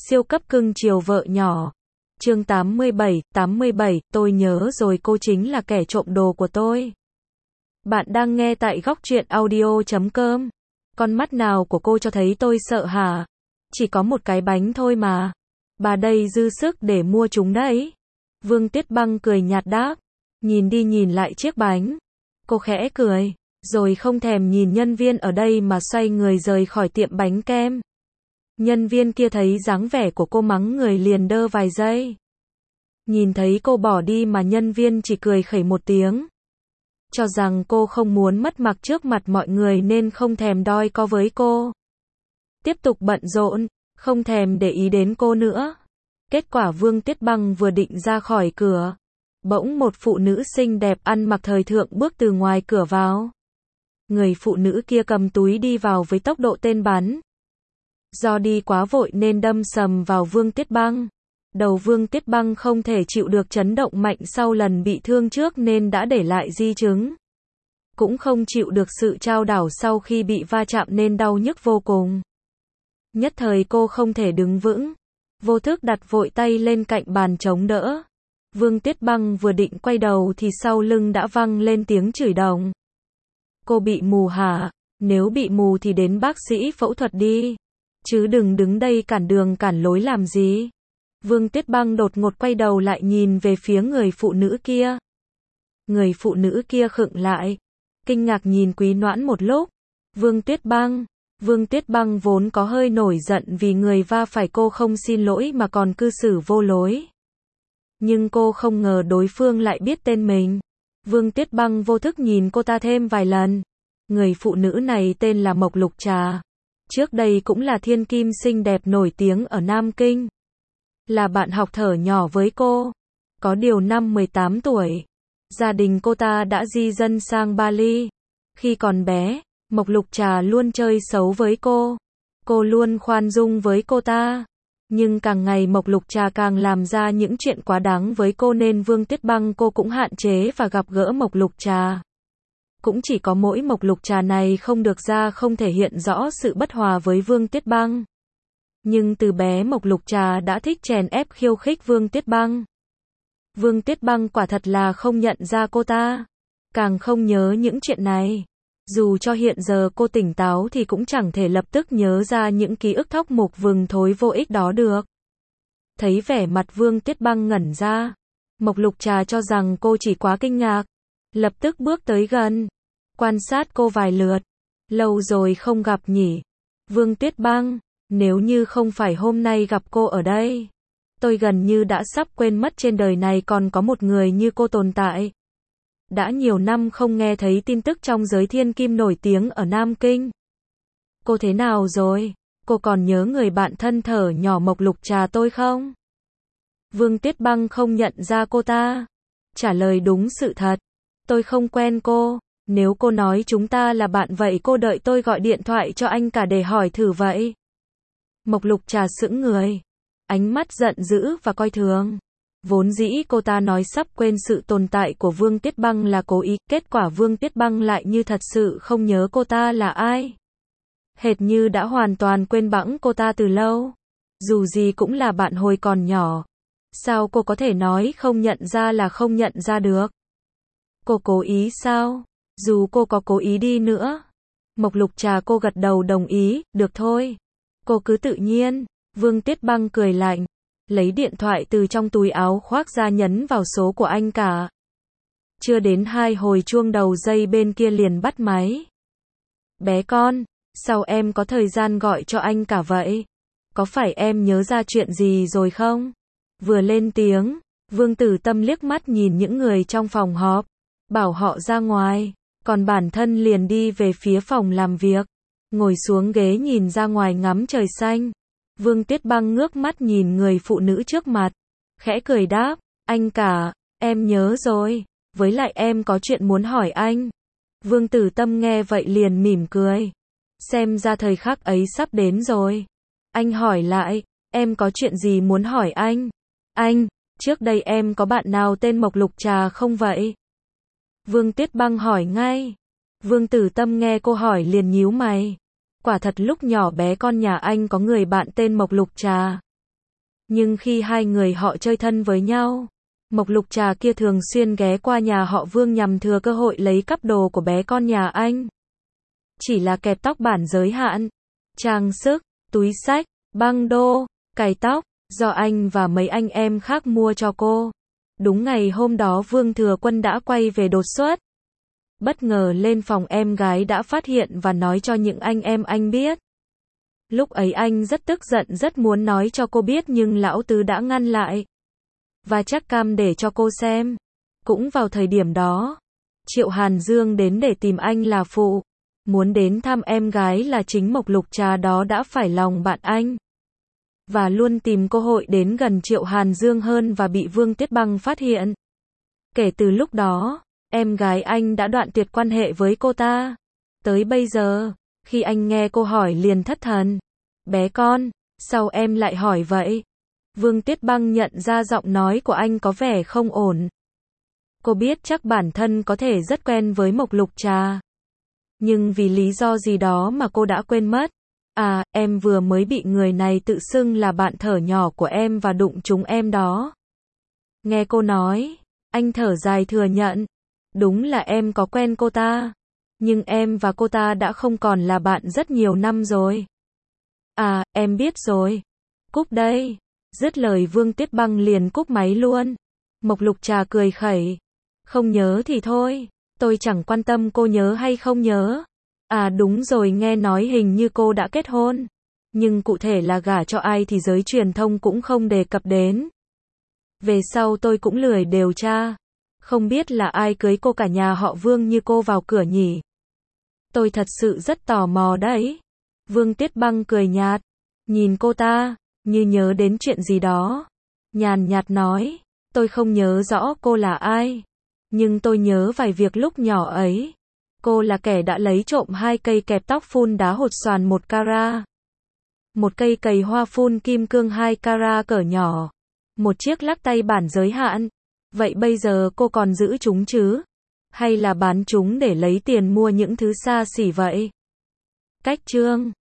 Siêu cấp cưng chiều vợ nhỏ. Chương 87, tôi nhớ rồi, cô chính là kẻ trộm đồ của tôi. Bạn đang nghe tại góc truyện audio.com. Con mắt nào của cô cho thấy tôi sợ hả? Chỉ có một cái bánh thôi mà. Bà đây dư sức để mua chúng đấy. Vương Tuyết Băng cười nhạt đáp. Nhìn đi nhìn lại chiếc bánh. Cô khẽ cười, rồi không thèm nhìn nhân viên ở đây mà xoay người rời khỏi tiệm bánh kem. Nhân viên kia thấy dáng vẻ của cô mắng người liền đơ vài giây. Nhìn thấy cô bỏ đi mà nhân viên chỉ cười khẩy một tiếng. Cho rằng cô không muốn mất mặt trước mặt mọi người nên không thèm đoi co với cô. Tiếp tục bận rộn, không thèm để ý đến cô nữa. Kết quả Vương Tuyết Băng vừa định ra khỏi cửa. Bỗng một phụ nữ xinh đẹp ăn mặc thời thượng bước từ ngoài cửa vào. Người phụ nữ kia cầm túi đi vào với tốc độ tên bắn. Do đi quá vội nên đâm sầm vào Vương Tuyết Băng. Đầu Vương Tuyết Băng không thể chịu được chấn động mạnh sau lần bị thương trước nên đã để lại di chứng. Cũng không chịu được sự trao đảo sau khi bị va chạm nên đau nhức vô cùng. Nhất thời cô không thể đứng vững. Vô thức đặt vội tay lên cạnh bàn chống đỡ. Vương Tuyết Băng vừa định quay đầu thì sau lưng đã vang lên tiếng chửi đồng. Cô bị mù hả? Nếu bị mù thì đến bác sĩ phẫu thuật đi. Chứ đừng đứng đây cản đường cản lối làm gì. Vương Tuyết Băng đột ngột quay đầu lại nhìn về phía người phụ nữ kia. Người phụ nữ kia khựng lại. Kinh ngạc nhìn Quý Noãn một lúc. Vương Tuyết Băng vốn có hơi nổi giận vì người va phải cô không xin lỗi mà còn cư xử vô lối. Nhưng cô không ngờ đối phương lại biết tên mình. Vương Tuyết Băng vô thức nhìn cô ta thêm vài lần. Người phụ nữ này tên là Mộc Lục Trà. Trước đây cũng là thiên kim xinh đẹp nổi tiếng ở Nam Kinh. Là bạn học thở nhỏ với cô. Có điều năm 18 tuổi. Gia đình cô ta đã di dân sang Bali. Khi còn bé, Mộc Lục Trà luôn chơi xấu với cô. Cô luôn khoan dung với cô ta. Nhưng càng ngày Mộc Lục Trà càng làm ra những chuyện quá đáng với cô nên Vương Tuyết Băng cô cũng hạn chế và gặp gỡ Mộc Lục Trà. Cũng chỉ có mỗi Mộc Lục Trà này không được ra không thể hiện rõ sự bất hòa với Vương Tuyết Băng. Nhưng từ bé Mộc Lục Trà đã thích chèn ép khiêu khích Vương Tuyết Băng. Vương Tuyết Băng quả thật là không nhận ra cô ta. Càng không nhớ những chuyện này. Dù cho hiện giờ cô tỉnh táo thì cũng chẳng thể lập tức nhớ ra những ký ức thóc mục vừng thối vô ích đó được. Thấy vẻ mặt Vương Tuyết Băng ngẩn ra. Mộc Lục Trà cho rằng cô chỉ quá kinh ngạc. Lập tức bước tới gần. Quan sát cô vài lượt. Lâu rồi không gặp nhỉ. Vương Tuyết Băng, nếu như không phải hôm nay gặp cô ở đây. Tôi gần như đã sắp quên mất trên đời này còn có một người như cô tồn tại. Đã nhiều năm không nghe thấy tin tức trong giới thiên kim nổi tiếng ở Nam Kinh. Cô thế nào rồi? Cô còn nhớ người bạn thân thở nhỏ Mộc Lục Trà tôi không? Vương Tuyết Băng không nhận ra cô ta. Trả lời đúng sự thật. Tôi không quen cô. Nếu cô nói chúng ta là bạn vậy cô đợi tôi gọi điện thoại cho anh cả để hỏi thử vậy. Mộc Lục Trà sững người. Ánh mắt giận dữ và coi thường. Vốn dĩ cô ta nói sắp quên sự tồn tại của Vương Tuyết Băng là cố ý, kết quả Vương Tuyết Băng lại như thật sự không nhớ cô ta là ai. Hệt như đã hoàn toàn quên bẵng cô ta từ lâu. Dù gì cũng là bạn hồi còn nhỏ. Sao cô có thể nói không nhận ra là không nhận ra được? Cô cố ý sao? Dù cô có cố ý đi nữa. Mộc Lục Trà cô gật đầu đồng ý, được thôi. Cô cứ tự nhiên. Vương Tuyết Băng cười lạnh. Lấy điện thoại từ trong túi áo khoác ra nhấn vào số của anh cả. Chưa đến 2 hồi chuông đầu dây bên kia liền bắt máy. Bé con, sao em có thời gian gọi cho anh cả vậy? Có phải em nhớ ra chuyện gì rồi không? Vừa lên tiếng, Vương Tử Tâm liếc mắt nhìn những người trong phòng họp. Bảo họ ra ngoài. Còn bản thân liền đi về phía phòng làm việc. Ngồi xuống ghế nhìn ra ngoài ngắm trời xanh. Vương Tuyết Băng ngước mắt nhìn người phụ nữ trước mặt. Khẽ cười đáp, anh cả, em nhớ rồi. Với lại em có chuyện muốn hỏi anh. Vương Tử Tâm nghe vậy liền mỉm cười. Xem ra thời khắc ấy sắp đến rồi. Anh hỏi lại, em có chuyện gì muốn hỏi anh? Anh, trước đây em có bạn nào tên Mộc Lục Trà không vậy? Vương Tuyết Băng hỏi ngay. Vương Tử Tâm nghe cô hỏi liền nhíu mày. Quả thật lúc nhỏ bé con nhà anh có người bạn tên Mộc Lục Trà. Nhưng khi hai người họ chơi thân với nhau, Mộc Lục Trà kia thường xuyên ghé qua nhà họ Vương nhằm thừa cơ hội lấy cắp đồ của bé con nhà anh. Chỉ là kẹp tóc bản giới hạn, trang sức, túi xách, băng đô, cài tóc, do anh và mấy anh em khác mua cho cô. Đúng ngày hôm đó Vương Thừa Quân đã quay về đột xuất. Bất ngờ lên phòng em gái đã phát hiện và nói cho những anh em anh biết. Lúc ấy anh rất tức giận rất muốn nói cho cô biết nhưng lão tứ đã ngăn lại. Và chắc cam để cho cô xem. Cũng vào thời điểm đó, Triệu Hàn Dương đến để tìm anh là phụ. Muốn đến thăm em gái là chính Mộc Lục Trà đó đã phải lòng bạn anh. Và luôn tìm cơ hội đến gần Triệu Hàn Dương hơn và bị Vương Tiết Băng phát hiện. Kể từ lúc đó, em gái anh đã đoạn tuyệt quan hệ với cô ta. Tới bây giờ, khi anh nghe cô hỏi liền thất thần. Bé con, sao em lại hỏi vậy? Vương Tiết Băng nhận ra giọng nói của anh có vẻ không ổn. Cô biết chắc bản thân có thể rất quen với Mộc Lục Trà. Nhưng vì lý do gì đó mà cô đã quên mất. À, em vừa mới bị người này tự xưng là bạn thở nhỏ của em và đụng trúng em đó. Nghe cô nói, anh thở dài thừa nhận. Đúng là em có quen cô ta. Nhưng em và cô ta đã không còn là bạn rất nhiều năm rồi. À, em biết rồi. Cúp đây. Dứt lời Vương Tiết Băng liền cúp máy luôn. Mộc Lục Trà cười khẩy. Không nhớ thì thôi. Tôi chẳng quan tâm cô nhớ hay không nhớ. À đúng rồi, nghe nói hình như cô đã kết hôn. Nhưng cụ thể là gả cho ai thì giới truyền thông cũng không đề cập đến. Về sau tôi cũng lười điều tra. Không biết là ai cưới cô cả nhà họ Vương như cô vào cửa nhỉ. Tôi thật sự rất tò mò đấy. Vương Tiết Băng cười nhạt. Nhìn cô ta, như nhớ đến chuyện gì đó. Nhàn nhạt nói. Tôi không nhớ rõ cô là ai. Nhưng tôi nhớ vài việc lúc nhỏ ấy. Cô là kẻ đã lấy trộm 2 cây kẹp tóc phun đá hột xoàn 1 carat. Một cây cầy hoa phun kim cương 2 carat cỡ nhỏ. Một chiếc lắc tay bản giới hạn. Vậy bây giờ cô còn giữ chúng chứ? Hay là bán chúng để lấy tiền mua những thứ xa xỉ vậy? Cách chương